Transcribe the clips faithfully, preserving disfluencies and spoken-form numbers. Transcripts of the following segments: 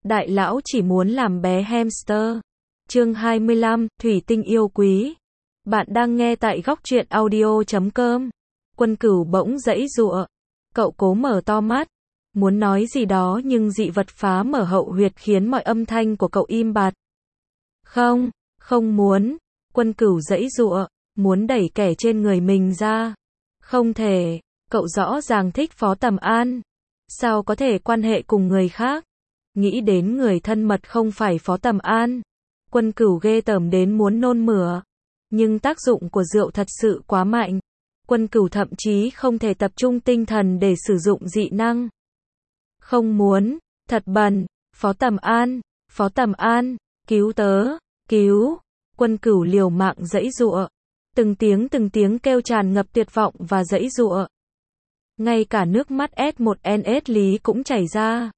Đại lão chỉ muốn làm bé hamster. Chương hai mươi lăm, Thủy tinh yêu quý. Bạn đang nghe tại góc truyện audio chấm com. Quân Cửu bỗng giãy giụa. Cậu cố mở to mắt, muốn nói gì đó nhưng dị vật phá mở hậu huyệt khiến mọi âm thanh của cậu im bặt. Không, không muốn. Quân Cửu giãy giụa, muốn đẩy kẻ trên người mình ra. Không thể, cậu rõ ràng thích Phó Tầm An. Sao có thể quan hệ cùng người khác? Nghĩ đến người thân mật không phải Phó Tầm An, Quân Cửu ghê tởm đến muốn nôn mửa. Nhưng tác dụng của rượu thật sự quá mạnh. Quân Cửu thậm chí không thể tập trung tinh thần để sử dụng dị năng. Không muốn, thật bần, Phó Tầm An, Phó Tầm An, cứu tớ, cứu. Quân Cửu liều mạng giãy giụa. Từng tiếng từng tiếng kêu tràn ngập tuyệt vọng và giãy giụa. Ngay cả nước mắt S một N S Lý cũng chảy ra.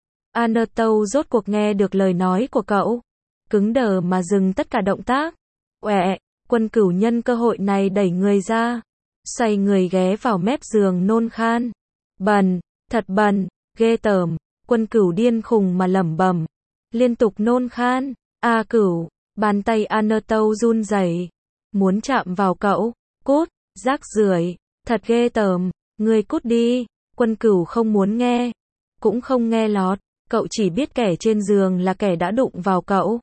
Anatole rốt cuộc nghe được lời nói của cậu. Cứng đờ mà dừng tất cả động tác. Oẹ, Quân Cửu nhân cơ hội này đẩy người ra. Xoay người ghé vào mép giường nôn khan. Bần, thật bần, ghê tởm. Quân Cửu điên khùng mà lẩm bẩm. Liên tục nôn khan. A Cửu, bàn tay Anatole run rẩy. Muốn chạm vào cậu. Cút, rác rưởi, thật ghê tởm. Ngươi cút đi. Quân Cửu không muốn nghe. Cũng không nghe lọt. Cậu chỉ biết kẻ trên giường là kẻ đã đụng vào cậu.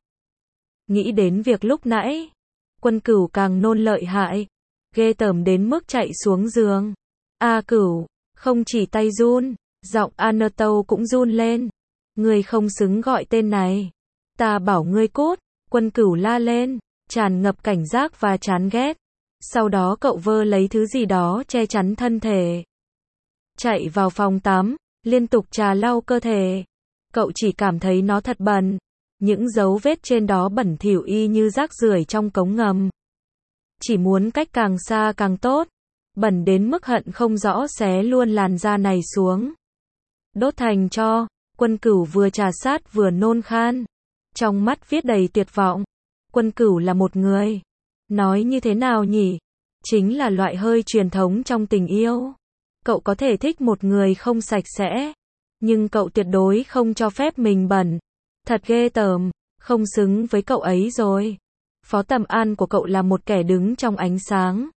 Nghĩ đến việc lúc nãy, Quân Cửu càng nôn lợi hại. Ghê tởm đến mức chạy xuống giường. A Cửu, không chỉ tay run, giọng Anatole cũng run lên. Ngươi không xứng gọi tên này. Ta bảo ngươi cút. Quân Cửu la lên, tràn ngập cảnh giác và chán ghét. Sau đó cậu vơ lấy thứ gì đó che chắn thân thể. Chạy vào phòng tắm, liên tục trà lau cơ thể. Cậu chỉ cảm thấy nó thật bẩn. Những dấu vết trên đó bẩn thỉu y như rác rưởi trong cống ngầm. Chỉ muốn cách càng xa càng tốt. Bẩn đến mức hận không rõ xé luôn làn da này xuống. Đốt thành tro. Quân Cửu vừa trà sát vừa nôn khan. Trong mắt viết đầy tuyệt vọng. Quân Cửu là một người. Nói như thế nào nhỉ? Chính là loại hơi truyền thống trong tình yêu. Cậu có thể thích một người không sạch sẽ. Nhưng cậu tuyệt đối không cho phép mình bẩn. Thật ghê tởm, không xứng với cậu ấy rồi. Phó Tầm An của cậu là một kẻ đứng trong ánh sáng.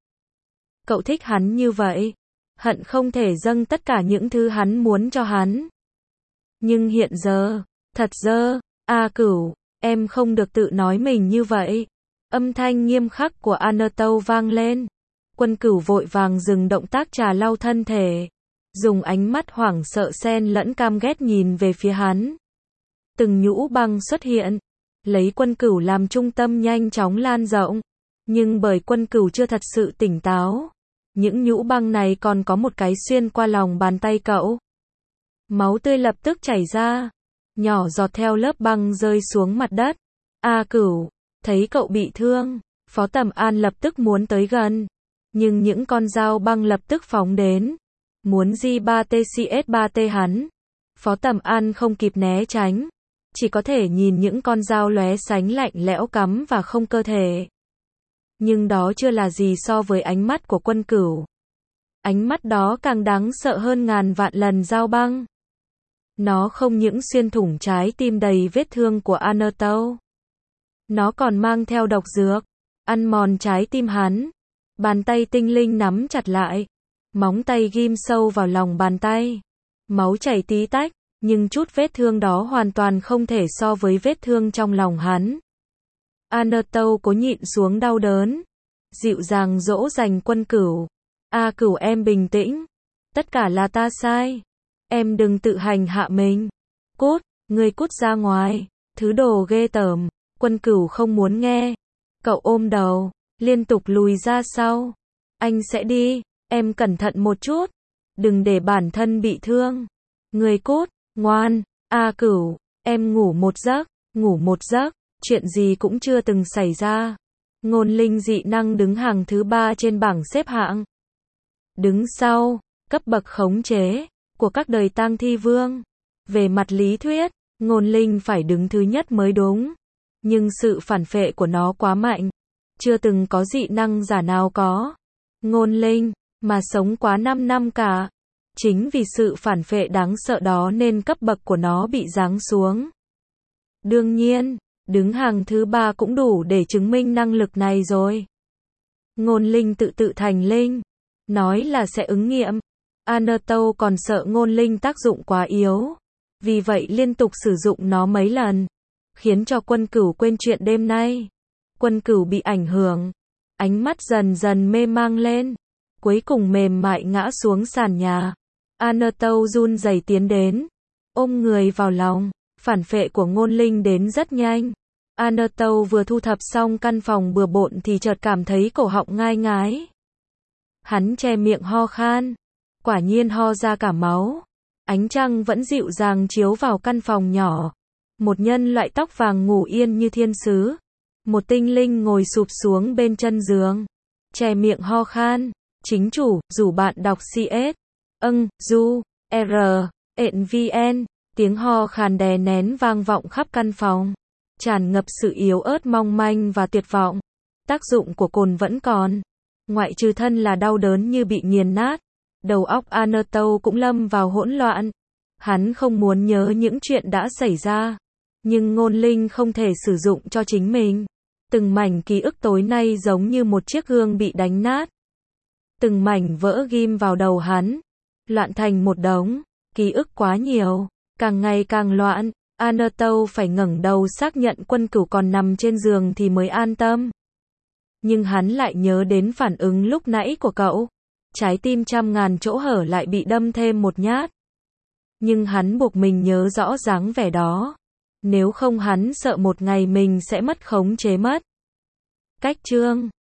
Cậu thích hắn như vậy. Hận không thể dâng tất cả những thứ hắn muốn cho hắn. Nhưng hiện giờ, thật dơ. A Cửu, em không được tự nói mình như vậy. Âm thanh nghiêm khắc của Anatole vang lên. Quân Cửu vội vàng dừng động tác trà lau thân thể. Dùng ánh mắt hoảng sợ xen lẫn cam ghét nhìn về phía hắn. Từng nhũ băng xuất hiện. Lấy Quân Cửu làm trung tâm nhanh chóng lan rộng. Nhưng bởi Quân Cửu chưa thật sự tỉnh táo. Những nhũ băng này còn có một cái xuyên qua lòng bàn tay cậu. Máu tươi lập tức chảy ra. Nhỏ giọt theo lớp băng rơi xuống mặt đất. A Cửu, thấy cậu bị thương. Phó Tầm An lập tức muốn tới gần. Nhưng những con dao băng lập tức phóng đến. Muốn G ba T C S ba T hắn. Phó Tầm An không kịp né tránh. Chỉ có thể nhìn những con dao lóe sánh lạnh lẽo cắm và không cơ thể. Nhưng đó chưa là gì so với ánh mắt của Quân Cửu. Ánh mắt đó càng đáng sợ hơn ngàn vạn lần dao băng. Nó không những xuyên thủng trái tim đầy vết thương của Anatole. Nó còn mang theo độc dược. Ăn mòn trái tim hắn. Bàn tay tinh linh nắm chặt lại. Móng tay ghim sâu vào lòng bàn tay. Máu chảy tí tách. Nhưng chút vết thương đó hoàn toàn không thể so với vết thương trong lòng hắn. Anatole cố nhịn xuống đau đớn. Dịu dàng dỗ dành Quân Cửu. A Cửu em bình tĩnh. Tất cả là ta sai. Em đừng tự hành hạ mình. Cút, ngươi cút ra ngoài. Thứ đồ ghê tởm. Quân Cửu không muốn nghe. Cậu ôm đầu, liên tục lùi ra sau. Anh sẽ đi, em cẩn thận một chút. Đừng để bản thân bị thương. Ngươi cút, ngoan. A Cửu, em ngủ một giấc, ngủ một giấc. Chuyện gì cũng chưa từng xảy ra. Ngôn linh dị năng đứng hàng thứ ba trên bảng xếp hạng. Đứng sau, cấp bậc khống chế của các đời tang thi vương. Về mặt lý thuyết, ngôn linh phải đứng thứ nhất mới đúng. Nhưng sự phản phệ của nó quá mạnh. Chưa từng có dị năng giả nào có. Ngôn linh, mà sống quá năm năm cả. Chính vì sự phản phệ đáng sợ đó nên cấp bậc của nó bị giáng xuống. Đương nhiên, đứng hàng thứ ba cũng đủ để chứng minh năng lực này rồi. Ngôn linh tự tự thành linh. Nói là sẽ ứng nghiệm. Anatole còn sợ ngôn linh tác dụng quá yếu. Vì vậy liên tục sử dụng nó mấy lần. Khiến cho Quân Cửu quên chuyện đêm nay. Quân Cửu bị ảnh hưởng. Ánh mắt dần dần mê mang lên. Cuối cùng mềm mại ngã xuống sàn nhà. Anatole run rẩy tiến đến. Ôm người vào lòng. Phản phệ của ngôn linh đến rất nhanh. Anatole vừa thu thập xong căn phòng bừa bộn thì chợt cảm thấy cổ họng ngai ngái. Hắn che miệng ho khan. Quả nhiên ho ra cả máu. Ánh trăng vẫn dịu dàng chiếu vào căn phòng nhỏ. Một nhân loại tóc vàng ngủ yên như thiên sứ. Một tinh linh ngồi sụp xuống bên chân giường. Che miệng ho khan. Chính chủ, rủ bạn đọc xê ét. Âng, du, R, ện vn. Tiếng ho khàn đè nén vang vọng khắp căn phòng. Tràn ngập sự yếu ớt mong manh và tuyệt vọng. Tác dụng của cồn vẫn còn. Ngoại trừ thân là đau đớn như bị nghiền nát. Đầu óc Anatole cũng lâm vào hỗn loạn. Hắn không muốn nhớ những chuyện đã xảy ra. Nhưng ngôn linh không thể sử dụng cho chính mình. Từng mảnh ký ức tối nay giống như một chiếc gương bị đánh nát. Từng mảnh vỡ ghim vào đầu hắn. Loạn thành một đống. Ký ức quá nhiều. Càng ngày càng loạn. Anatole phải ngẩng đầu xác nhận Quân Cửu còn nằm trên giường thì mới an tâm. Nhưng hắn lại nhớ đến phản ứng lúc nãy của cậu. Trái tim trăm ngàn chỗ hở lại bị đâm thêm một nhát. Nhưng hắn buộc mình nhớ rõ dáng vẻ đó. Nếu không hắn sợ một ngày mình sẽ mất khống chế mất. Cách chương